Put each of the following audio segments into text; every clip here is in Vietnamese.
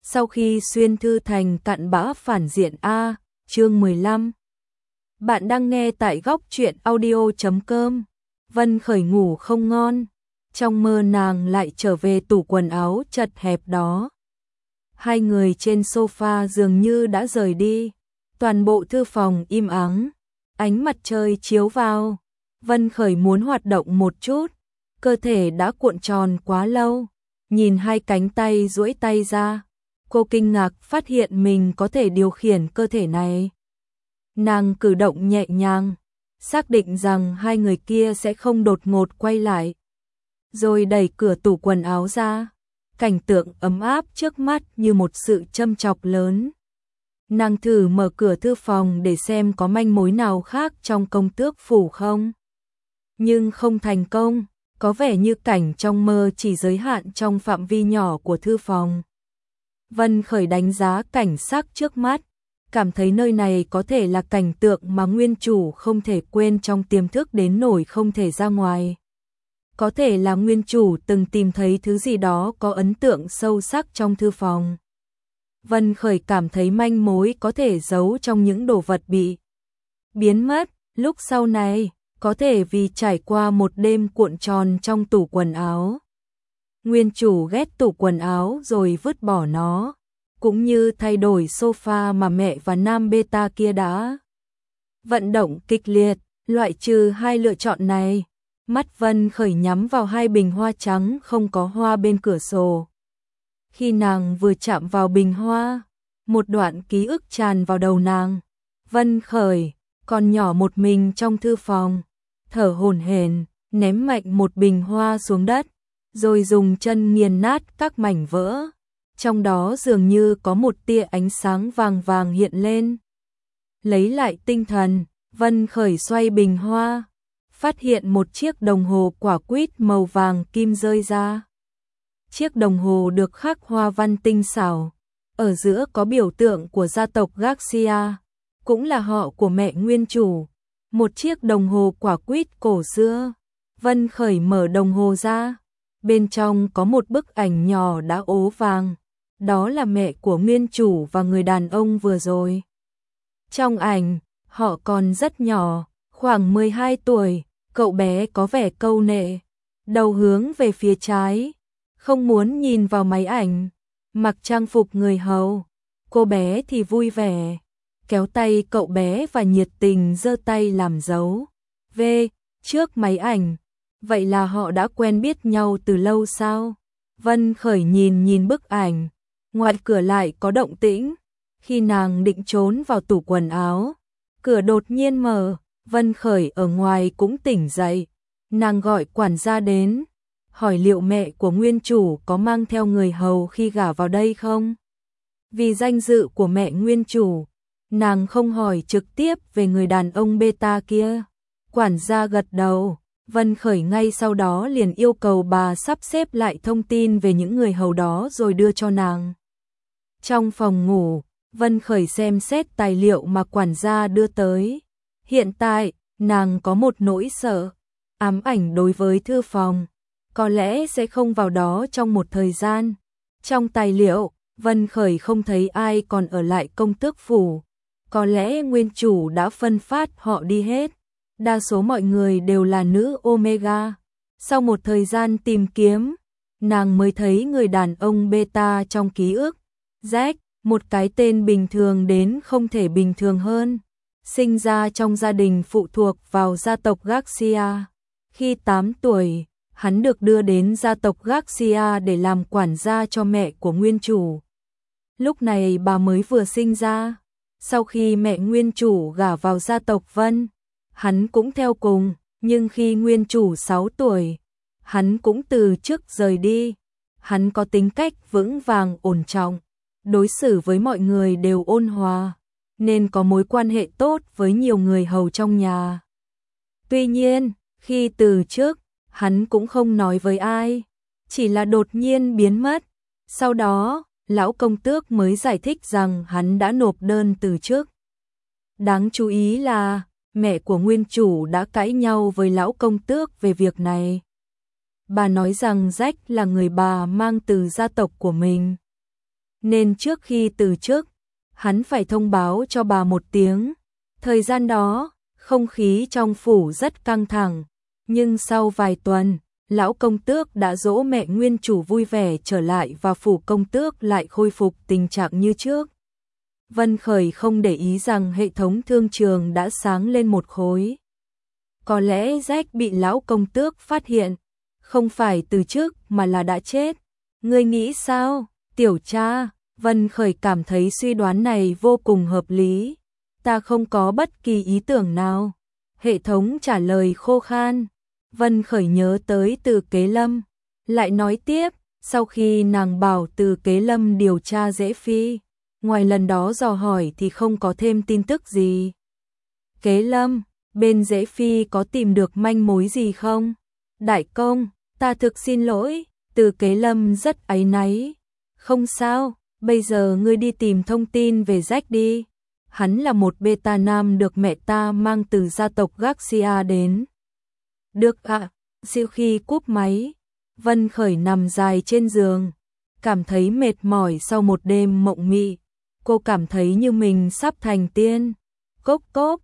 Sau khi xuyên thư thành cặn bã phản diện A, chương 15. Bạn đang nghe tại góc truyện audio.com. Vân Khởi ngủ không ngon, trong mơ nàng lại trở về tủ quần áo chật hẹp đó. Hai người trên sofa dường như đã rời đi, toàn bộ thư phòng im ắng, ánh mặt trời chiếu vào. Vân Khởi muốn hoạt động một chút, cơ thể đã cuộn tròn quá lâu, nhìn hai cánh tay duỗi tay ra. Cô kinh ngạc phát hiện mình có thể điều khiển cơ thể này. Nàng cử động nhẹ nhàng, xác định rằng hai người kia sẽ không đột ngột quay lại. Rồi đẩy cửa tủ quần áo ra, cảnh tượng ấm áp trước mắt như một sự châm chọc lớn. Nàng thử mở cửa thư phòng để xem có manh mối nào khác trong công tước phủ không. Nhưng không thành công, có vẻ như cảnh trong mơ chỉ giới hạn trong phạm vi nhỏ của thư phòng. Vân Khởi đánh giá cảnh sắc trước mắt, cảm thấy nơi này có thể là cảnh tượng mà nguyên chủ không thể quên trong tiềm thức đến nỗi không thể ra ngoài. Có thể là nguyên chủ từng tìm thấy thứ gì đó có ấn tượng sâu sắc trong thư phòng. Vân Khởi cảm thấy manh mối có thể giấu trong những đồ vật bị biến mất, lúc sau này, có thể vì trải qua một đêm cuộn tròn trong tủ quần áo. Nguyên chủ ghét tủ quần áo rồi vứt bỏ nó, cũng như thay đổi sofa mà mẹ và nam beta kia đã vận động kịch liệt, loại trừ hai lựa chọn này. Mắt Vân Khởi nhắm vào hai bình hoa trắng không có hoa bên cửa sổ. Khi nàng vừa chạm vào bình hoa, một đoạn ký ức tràn vào đầu nàng. Vân Khởi, còn nhỏ một mình trong thư phòng, thở hổn hển, ném mạnh một bình hoa xuống đất, rồi dùng chân nghiền nát các mảnh vỡ. Trong đó dường như có một tia ánh sáng vàng vàng hiện lên. Lấy lại tinh thần, Vân Khởi xoay bình hoa, phát hiện một chiếc đồng hồ quả quýt màu vàng kim rơi ra. Chiếc đồng hồ được khắc hoa văn tinh xảo, ở giữa có biểu tượng của gia tộc Garcia, cũng là họ của mẹ nguyên chủ. Một chiếc đồng hồ quả quýt cổ xưa. Vân Khởi mở đồng hồ ra, bên trong có một bức ảnh nhỏ đã ố vàng, đó là mẹ của nguyên chủ và người đàn ông vừa rồi. Trong ảnh, họ còn rất nhỏ, khoảng 12 tuổi, cậu bé có vẻ câu nệ, đầu hướng về phía trái, không muốn nhìn vào máy ảnh, mặc trang phục người hầu. Cô bé thì vui vẻ, kéo tay cậu bé và nhiệt tình giơ tay làm dấu V trước máy ảnh. Vậy là họ đã quen biết nhau từ lâu sao? Vân Khởi nhìn bức ảnh, ngoài cửa lại có động tĩnh. Khi nàng định trốn vào tủ quần áo, cửa đột nhiên mở, Vân Khởi ở ngoài cũng tỉnh dậy. Nàng gọi quản gia đến, hỏi liệu mẹ của nguyên chủ có mang theo người hầu khi gả vào đây không? Vì danh dự của mẹ nguyên chủ, nàng không hỏi trực tiếp về người đàn ông beta kia. Quản gia gật đầu. Vân Khởi ngay sau đó liền yêu cầu bà sắp xếp lại thông tin về những người hầu đó rồi đưa cho nàng. Trong phòng ngủ, Vân Khởi xem xét tài liệu mà quản gia đưa tới. Hiện tại, nàng có một nỗi sợ, ám ảnh đối với thư phòng, có lẽ sẽ không vào đó trong một thời gian. Trong tài liệu, Vân Khởi không thấy ai còn ở lại công tước phủ, có lẽ nguyên chủ đã phân phát họ đi hết. Đa số mọi người đều là nữ Omega. Sau một thời gian tìm kiếm, nàng mới thấy người đàn ông beta trong ký ức. Jack, một cái tên bình thường đến không thể bình thường hơn. Sinh ra trong gia đình phụ thuộc vào gia tộc Garcia. Khi 8 tuổi, hắn được đưa đến gia tộc Garcia để làm quản gia cho mẹ của nguyên chủ. Lúc này bà mới vừa sinh ra. Sau khi mẹ nguyên chủ gả vào gia tộc Vân, hắn cũng theo cùng, nhưng khi nguyên chủ 6 tuổi, hắn cũng từ chức rời đi. Hắn có tính cách vững vàng ổn trọng, đối xử với mọi người đều ôn hòa, nên có mối quan hệ tốt với nhiều người hầu trong nhà. Tuy nhiên, khi từ chức, hắn cũng không nói với ai, chỉ là đột nhiên biến mất. Sau đó, lão công tước mới giải thích rằng hắn đã nộp đơn từ chức. Đáng chú ý là mẹ của nguyên chủ đã cãi nhau với lão công tước về việc này. Bà nói rằng Jack là người bà mang từ gia tộc của mình. nên trước khi từ chức, hắn phải thông báo cho bà một tiếng. Thời gian đó, không khí trong phủ rất căng thẳng, nhưng sau vài tuần, lão công tước đã dỗ mẹ nguyên chủ vui vẻ trở lại và phủ công tước lại khôi phục tình trạng như trước. Vân Khởi không để ý rằng hệ thống thương trường đã sáng lên một khối. Có lẽ Jack bị lão công tước phát hiện, không phải từ chức mà là đã chết. Ngươi nghĩ sao, tiểu cha? Vân Khởi cảm thấy suy đoán này vô cùng hợp lý. Ta không có bất kỳ ý tưởng nào. Hệ thống trả lời khô khan. Vân Khởi nhớ tới Từ Kế Lâm, lại nói tiếp, sau khi nàng bảo Từ Kế Lâm điều tra Dễ Phi, ngoài lần đó dò hỏi thì không có thêm tin tức gì. Kế Lâm, bên Dễ Phi có tìm được manh mối gì không? Đại công, ta thực xin lỗi, Từ Kế Lâm rất áy náy. Không sao, bây giờ ngươi đi tìm thông tin về Jack đi. Hắn là một beta nam được mẹ ta mang từ gia tộc Garcia đến. Được ạ, sau khi cúp máy, Vân Khởi nằm dài trên giường, cảm thấy mệt mỏi sau một đêm mộng mị. Cô cảm thấy như mình sắp thành tiên. Cốc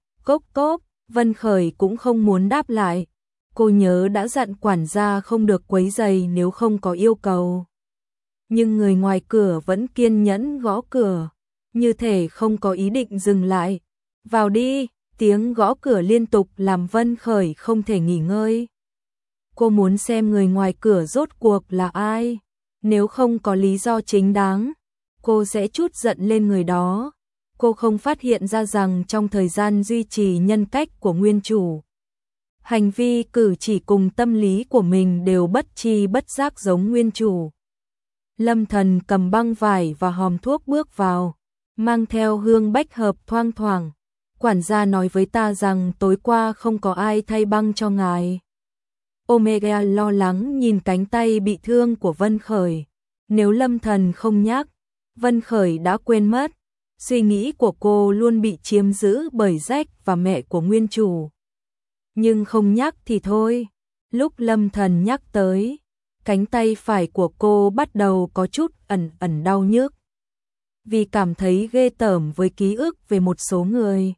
cốc, Vân Khởi cũng không muốn đáp lại. Cô nhớ đã dặn quản gia không được quấy rầy nếu không có yêu cầu. Nhưng người ngoài cửa vẫn kiên nhẫn gõ cửa, như thể không có ý định dừng lại. Vào đi, tiếng gõ cửa liên tục làm Vân Khởi không thể nghỉ ngơi. Cô muốn xem người ngoài cửa rốt cuộc là ai. Nếu không có lý do chính đáng, cô sẽ trút giận lên người đó. Cô không phát hiện ra rằng trong thời gian duy trì nhân cách của nguyên chủ, hành vi cử chỉ cùng tâm lý của mình đều bất tri bất giác giống nguyên chủ. Lâm Thần cầm băng vải và hòm thuốc bước vào, mang theo hương bách hợp thoang thoảng. Quản gia nói với ta rằng tối qua không có ai thay băng cho ngài. Omega lo lắng nhìn cánh tay bị thương của Vân Khởi. Nếu Lâm Thần không nhắc, Vân Khởi đã quên mất. Suy nghĩ của cô luôn bị chiếm giữ bởi Jack và mẹ của nguyên chủ. Nhưng không nhắc thì thôi. Lúc Lâm Thần nhắc tới, cánh tay phải của cô bắt đầu có chút ẩn đau nhức. Vì cảm thấy ghê tởm với ký ức về một số người.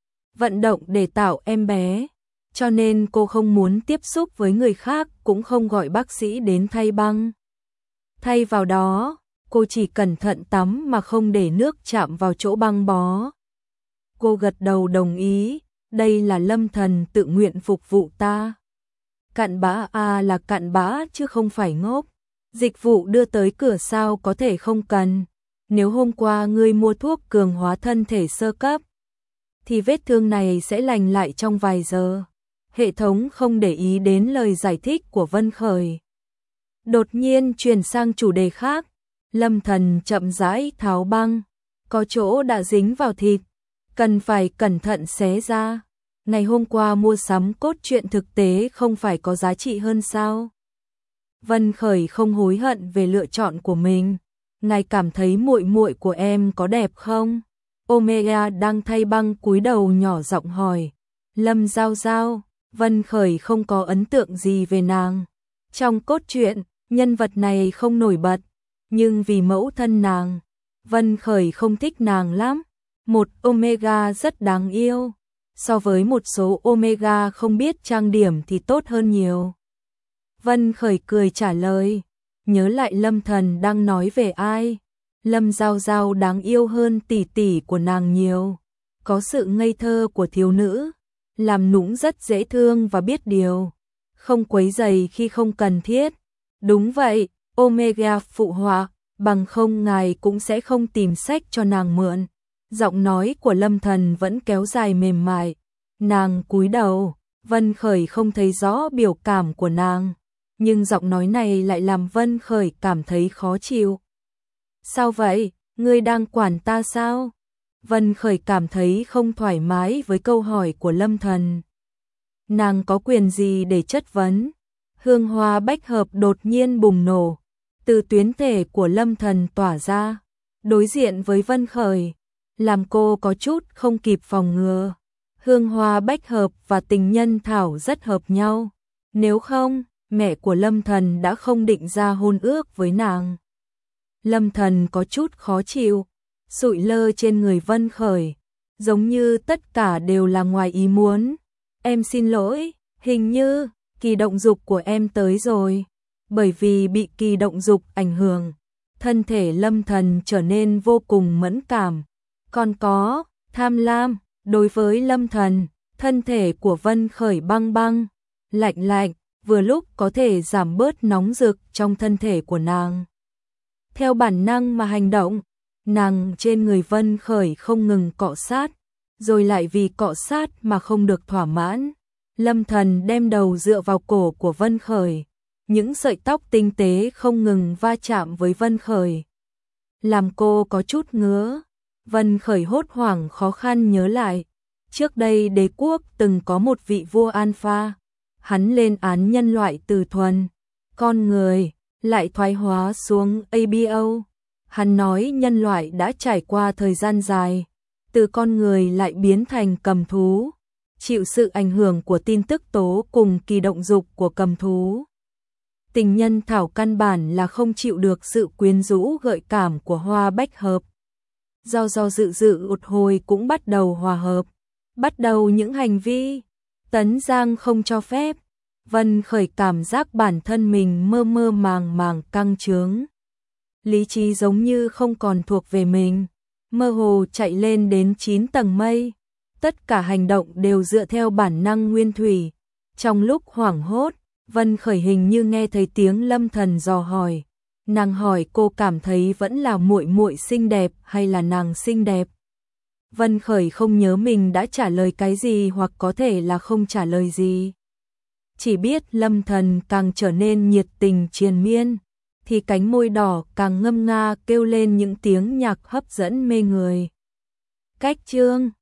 Vận động để tạo em bé, cho nên cô không muốn tiếp xúc với người khác, cũng không gọi bác sĩ đến thay băng. Thay vào đó, cô chỉ cẩn thận tắm mà không để nước chạm vào chỗ băng bó. Cô gật đầu đồng ý, đây là Lâm Thần tự nguyện phục vụ ta. Cặn bã là cặn bã chứ không phải ngốc. Dịch vụ đưa tới cửa sao có thể không cần. Nếu hôm qua ngươi mua thuốc cường hóa thân thể sơ cấp, thì vết thương này sẽ lành lại trong vài giờ. Hệ thống không để ý đến lời giải thích của Vân Khởi. Đột nhiên chuyển sang chủ đề khác. Lâm Thần chậm rãi tháo băng. Có chỗ đã dính vào thịt, cần phải cẩn thận xé ra. Ngày hôm qua mua sắm cốt truyện thực tế không phải có giá trị hơn sao? Vân Khởi không hối hận về lựa chọn của mình. Ngài cảm thấy muội muội của em có đẹp không? Omega đang thay băng cúi đầu nhỏ giọng hỏi. Lâm Giao Giao, Vân Khởi không có ấn tượng gì về nàng. Trong cốt truyện, nhân vật này không nổi bật, nhưng vì mẫu thân nàng, Vân Khởi không thích nàng lắm. Một Omega rất đáng yêu, so với một số Omega không biết trang điểm thì tốt hơn nhiều. Vân Khởi cười trả lời, nhớ lại Lâm Thần đang nói về ai. Lâm Giao Giao đáng yêu hơn tỷ tỷ của nàng nhiều, có sự ngây thơ của thiếu nữ, làm nũng rất dễ thương và biết điều, không quấy rầy khi không cần thiết. Đúng vậy, Omega phụ họa, bằng không ngài cũng sẽ không tìm sách cho nàng mượn. Giọng nói của Lâm Thần vẫn kéo dài mềm mại. Nàng cúi đầu, Vân Khởi không thấy rõ biểu cảm của nàng, nhưng giọng nói này lại làm Vân Khởi cảm thấy khó chịu. Sao vậy, ngươi đang quản ta sao? Vân Khởi cảm thấy không thoải mái với câu hỏi của Lâm Thần. Nàng có quyền gì để chất vấn? Hương hoa bách hợp đột nhiên bùng nổ, từ tuyến thể của Lâm Thần tỏa ra, đối diện với Vân Khởi, làm cô có chút không kịp phòng ngừa. Hương hoa bách hợp và tình nhân thảo rất hợp nhau, nếu không, mẹ của Lâm Thần đã không định ra hôn ước với nàng. Lâm Thần có chút khó chịu, sụi lơ trên người Vân Khởi, giống như tất cả đều là ngoài ý muốn. Em xin lỗi, hình như kỳ động dục của em tới rồi. Bởi vì bị kỳ động dục ảnh hưởng, thân thể Lâm Thần trở nên vô cùng mẫn cảm. Còn có tham lam. Đối với Lâm Thần, thân thể của Vân Khởi băng băng, lạnh lạnh, vừa lúc có thể giảm bớt nóng rực trong thân thể của nàng. Theo bản năng mà hành động, nàng trên người Vân Khởi không ngừng cọ sát, rồi lại vì cọ sát mà không được thỏa mãn. Lâm Thần đem đầu dựa vào cổ của Vân Khởi, những sợi tóc tinh tế không ngừng va chạm với Vân Khởi, làm cô có chút ngứa. Vân Khởi hốt hoảng khó khăn nhớ lại, trước đây đế quốc từng có một vị vua Alpha, hắn lên án nhân loại từ thuần, con người lại thoái hóa xuống ABO. Hắn nói nhân loại đã trải qua thời gian dài, từ con người lại biến thành cầm thú, chịu sự ảnh hưởng của tin tức tố cùng kỳ động dục của cầm thú. Tình nhân thảo căn bản là không chịu được sự quyến rũ gợi cảm của hoa bách hợp. Do dự một hồi cũng bắt đầu hòa hợp, bắt đầu những hành vi tấn giang không cho phép. Vân Khởi cảm giác bản thân mình mơ mơ màng màng căng trướng. Lý trí giống như không còn thuộc về mình, mơ hồ chạy lên đến 9 tầng mây. Tất cả hành động đều dựa theo bản năng nguyên thủy. Trong lúc hoảng hốt, Vân Khởi hình như nghe thấy tiếng Lâm Thần dò hỏi. Nàng hỏi cô cảm thấy vẫn là muội muội xinh đẹp hay là nàng xinh đẹp. Vân Khởi không nhớ mình đã trả lời cái gì hoặc có thể là không trả lời gì. Chỉ biết Lâm Thần càng trở nên nhiệt tình triền miên, thì cánh môi đỏ càng ngâm nga kêu lên những tiếng nhạc hấp dẫn mê người. Cách chương